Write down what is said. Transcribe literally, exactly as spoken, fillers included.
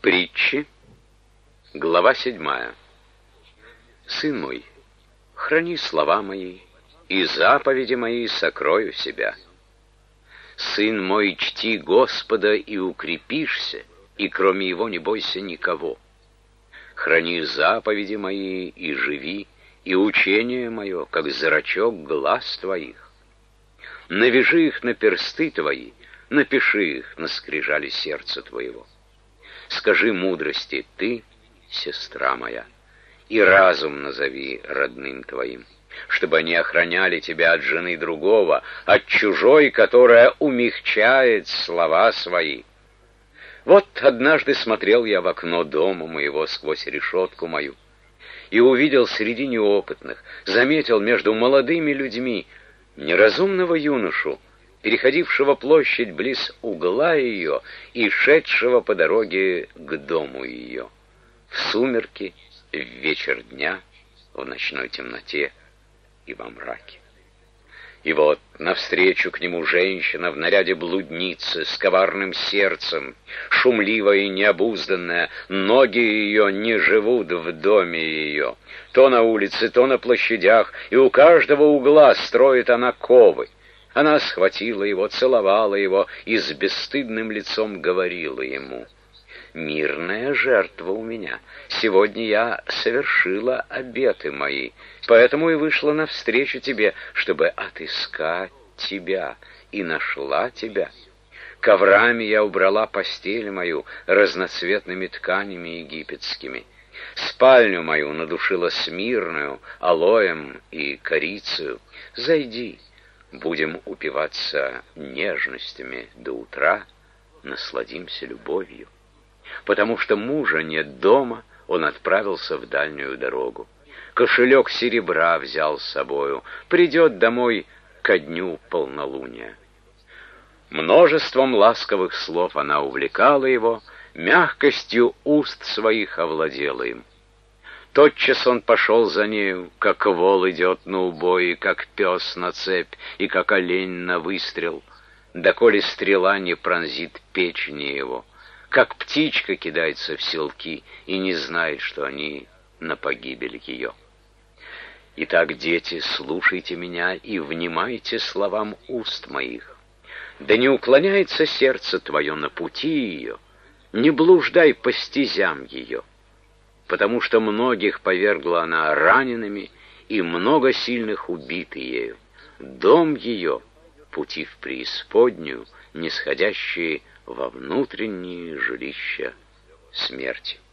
Притчи, глава седьмая. Сын мой, храни слова мои, и заповеди мои сокрой у себя. Сын мой, чти Господа, и укрепишься, и кроме Его не бойся никого. Храни заповеди мои, и живи, и учение мое, как зрачок глаз твоих. Навяжи их на персты твои, напиши их на скрижали сердца твоего. Скажи мудрости ты, сестра моя, и разум назови родным твоим, чтобы они охраняли тебя от жены другого, от чужой, которая умягчает слова свои. Вот однажды смотрел я в окно дома моего сквозь решетку мою и увидел среди неопытных, заметил между молодыми людьми неразумного юношу, переходившего площадь близ угла ее и шедшего по дороге к дому ее. В сумерки, в вечер дня, в ночной темноте и во мраке. И вот навстречу к нему женщина в наряде блудницы, с коварным сердцем, шумливая и необузданная, ноги ее не живут в доме ее. То на улице, то на площадях, и у каждого угла строит она ковы. Она схватила его, целовала его и с бесстыдным лицом говорила ему: «Мирная жертва у меня. Сегодня я совершила обеты мои, поэтому и вышла навстречу тебе, чтобы отыскать тебя, и нашла тебя. Коврами я убрала постель мою разноцветными тканями египетскими. Спальню мою надушила смирную, алоем и корицею. Зайди, будем упиваться нежностями до утра, насладимся любовью». Потому что мужа нет дома, он отправился в дальнюю дорогу. Кошелек серебра взял с собою, придет домой ко дню полнолуния. Множеством ласковых слов она увлекала его, мягкостью уст своих овладела им. Тотчас он пошел за нею, как вол идет на убой, и как пес на цепь, и как олень на выстрел, доколе стрела не пронзит печени его, как птичка кидается в селки и не знает, что они на погибель ее. Итак, дети, слушайте меня и внимайте словам уст моих. Да не уклоняется сердце твое на пути ее, не блуждай по стезям ее, потому что многих повергла она ранеными, и много сильных убиты ею. Дом ее — пути в преисподнюю, нисходящие во внутренние жилища смерти.